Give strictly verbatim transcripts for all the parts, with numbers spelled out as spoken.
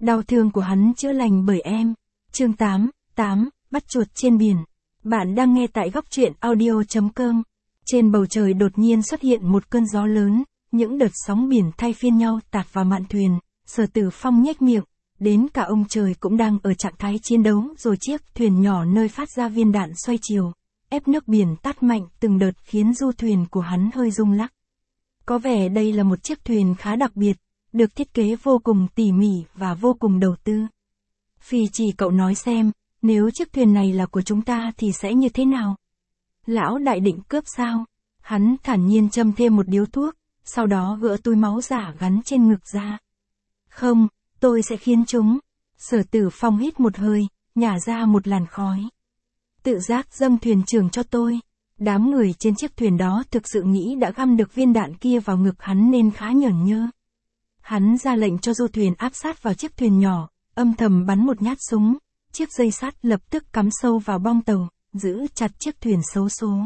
Đau thương của hắn chữa lành bởi em. Chương tám, tám, bắt chuột trên biển. Bạn đang nghe tại góc truyện audio chấm com. Trên bầu trời đột nhiên xuất hiện một cơn gió lớn, những đợt sóng biển thay phiên nhau tạt vào mạn thuyền, Sở Tử Phong nhếch miệng, đến cả ông trời cũng đang ở trạng thái chiến đấu rồi chiếc thuyền nhỏ nơi phát ra viên đạn xoay chiều, ép nước biển tát mạnh từng đợt khiến du thuyền của hắn hơi rung lắc. Có vẻ đây là một chiếc thuyền khá đặc biệt, được thiết kế vô cùng tỉ mỉ và vô cùng đầu tư. Phi chỉ cậu nói xem, nếu chiếc thuyền này là của chúng ta thì sẽ như thế nào? Lão đại định cướp sao? Hắn thản nhiên châm thêm một điếu thuốc, sau đó gỡ túi máu giả gắn trên ngực ra. Không, tôi sẽ khiến chúng. Sở Tử Phong hít một hơi, nhả ra một làn khói. Tự giác dâng thuyền trưởng cho tôi. Đám người trên chiếc thuyền đó thực sự nghĩ đã găm được viên đạn kia vào ngực hắn nên khá nhởn nhơ. Hắn ra lệnh cho du thuyền áp sát vào chiếc thuyền nhỏ, âm thầm bắn một nhát súng, chiếc dây sắt lập tức cắm sâu vào bong tàu, giữ chặt chiếc thuyền xấu số.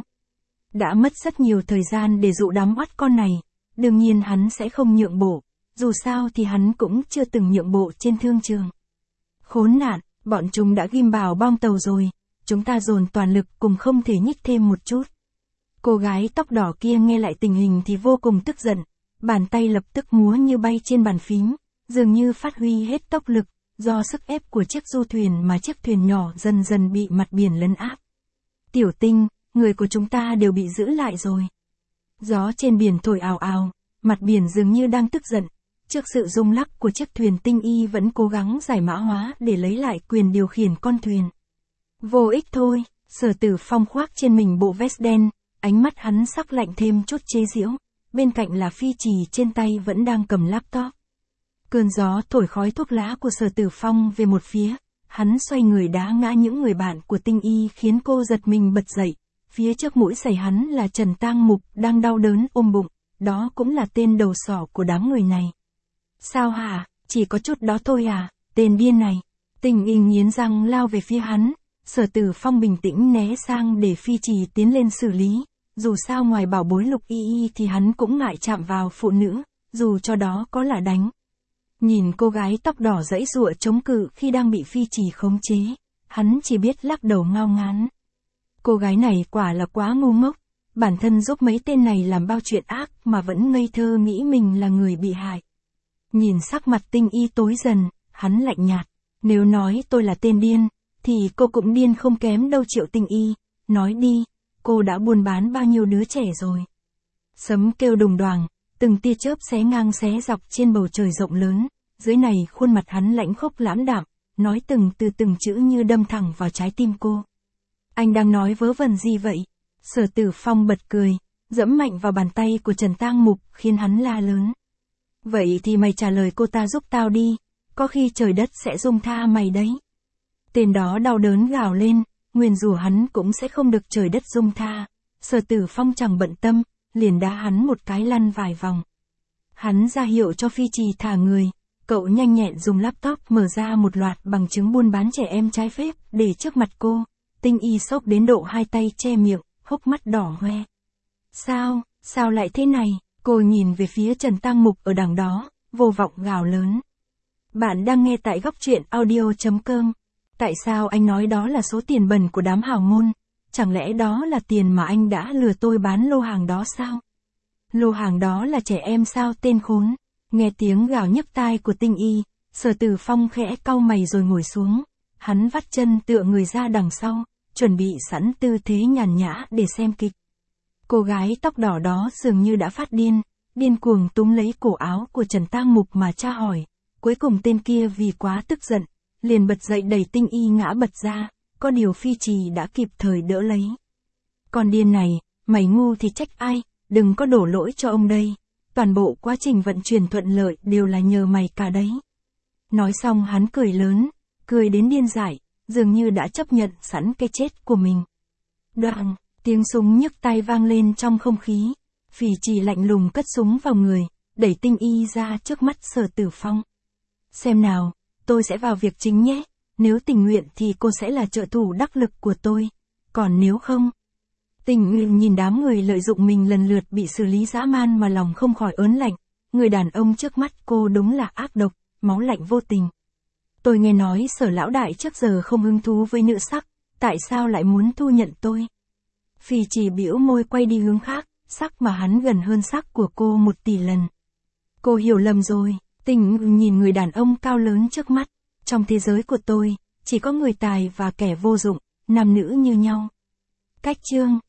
Đã mất rất nhiều thời gian để dụ đám oắt con này, đương nhiên hắn sẽ không nhượng bộ, dù sao thì hắn cũng chưa từng nhượng bộ trên thương trường. Khốn nạn, bọn chúng đã ghim vào bong tàu rồi, chúng ta dồn toàn lực cùng không thể nhích thêm một chút. Cô gái tóc đỏ kia nghe lại tình hình thì vô cùng tức giận, bàn tay lập tức múa như bay trên bàn phím, dường như phát huy hết tốc lực, do sức ép của chiếc du thuyền mà chiếc thuyền nhỏ dần dần bị mặt biển lấn áp. Tiểu Tinh, người của chúng ta đều bị giữ lại rồi. Gió trên biển thổi ào ào, mặt biển dường như đang tức giận, trước sự rung lắc của chiếc thuyền Tinh Y vẫn cố gắng giải mã hóa để lấy lại quyền điều khiển con thuyền. Vô ích thôi, Sở Tử Phong khoác trên mình bộ vest đen, ánh mắt hắn sắc lạnh thêm chút chế giễu, bên cạnh là Phi Trì trên tay vẫn đang cầm laptop. Cơn gió thổi khói thuốc lá của Sở Tử Phong về một phía, hắn xoay người đá ngã những người bạn của Tinh Y khiến cô giật mình bật dậy, phía trước mũi giày hắn là Trần Tang Mục đang đau đớn ôm bụng, đó cũng là tên đầu sỏ của đám người này. Sao hả, chỉ có chút đó thôi à, tên điên này. Tinh Y nghiến răng lao về phía hắn, Sở Tử Phong bình tĩnh né sang để Phi Trì tiến lên xử lý, dù sao ngoài bảo bối Lục Y Y thì hắn cũng ngại chạm vào phụ nữ, dù cho đó có là đánh. Nhìn cô gái tóc đỏ giãy giụa chống cự khi đang bị Phi Trì khống chế, hắn chỉ biết lắc đầu ngao ngán. Cô gái này quả là quá ngu ngốc, bản thân giúp mấy tên này làm bao chuyện ác mà vẫn ngây thơ nghĩ mình là người bị hại. Nhìn sắc mặt Tinh Y tối dần, hắn lạnh nhạt, nếu nói tôi là tên điên, thì cô cũng điên không kém đâu Triệu Tinh Y, nói đi, cô đã buôn bán bao nhiêu đứa trẻ rồi. Sấm kêu đùng đoàng, từng tia chớp xé ngang xé dọc trên bầu trời rộng lớn, dưới này khuôn mặt hắn lãnh khốc lãm đạm, nói từng từ từng chữ như đâm thẳng vào trái tim cô. Anh đang nói vớ vẩn gì vậy? Sở Tử Phong bật cười, dẫm mạnh vào bàn tay của Trần Tang Mục khiến hắn la lớn. Vậy thì mày trả lời cô ta giúp tao đi, có khi trời đất sẽ dung tha mày đấy. Tên đó đau đớn gào lên, nguyền rủa hắn cũng sẽ không được trời đất dung tha. Sở Tử Phong chẳng bận tâm, liền đá hắn một cái lăn vài vòng. Hắn ra hiệu cho Phi Trì thả người, cậu nhanh nhẹn dùng laptop mở ra một loạt bằng chứng buôn bán trẻ em trái phép để trước mặt cô. Tinh Y sốc đến độ hai tay che miệng, hốc mắt đỏ hoe. Sao, sao lại thế này? Cô nhìn về phía Trần Tang Mục ở đằng đó, vô vọng gào lớn. Bạn đang nghe tại góc truyện audio chấm com. Tại sao anh nói đó là số tiền bẩn của đám hào môn? Chẳng lẽ đó là tiền mà anh đã lừa tôi bán lô hàng đó sao? Lô hàng đó là trẻ em sao tên khốn? Nghe tiếng gào nhức tai của Tinh Y, Sở Tử Phong khẽ cau mày rồi ngồi xuống. Hắn vắt chân tựa người ra đằng sau, chuẩn bị sẵn tư thế nhàn nhã để xem kịch. Cô gái tóc đỏ đó dường như đã phát điên, điên cuồng túm lấy cổ áo của Trần Tang Mục mà tra hỏi. Cuối cùng tên kia vì quá tức giận, liền bật dậy đẩy Tinh Y ngã bật ra, có điều Phi Trì đã kịp thời đỡ lấy. Con điên này, mày ngu thì trách ai, đừng có đổ lỗi cho ông đây. Toàn bộ quá trình vận chuyển thuận lợi đều là nhờ mày cả đấy. Nói xong hắn cười lớn, cười đến điên dại, dường như đã chấp nhận sẵn cái chết của mình. Đoàng, tiếng súng nhức tai vang lên trong không khí. Phỉ Trì lạnh lùng cất súng vào người, đẩy Tinh Y ra trước mắt Sở Tử Phong. Xem nào, tôi sẽ vào việc chính nhé, nếu tình nguyện thì cô sẽ là trợ thủ đắc lực của tôi, còn nếu không... Tình nguyện nhìn đám người lợi dụng mình lần lượt bị xử lý dã man mà lòng không khỏi ớn lạnh, người đàn ông trước mắt cô đúng là ác độc, máu lạnh vô tình. Tôi nghe nói Sở lão đại trước giờ không hứng thú với nữ sắc, tại sao lại muốn thu nhận tôi? Phi chỉ bĩu môi quay đi hướng khác, sắc mà hắn gần hơn sắc của cô một tỷ lần. Cô hiểu lầm rồi, Tình nhìn người đàn ông cao lớn trước mắt. Trong thế giới của tôi, chỉ có người tài và kẻ vô dụng, nam nữ như nhau. Cách chương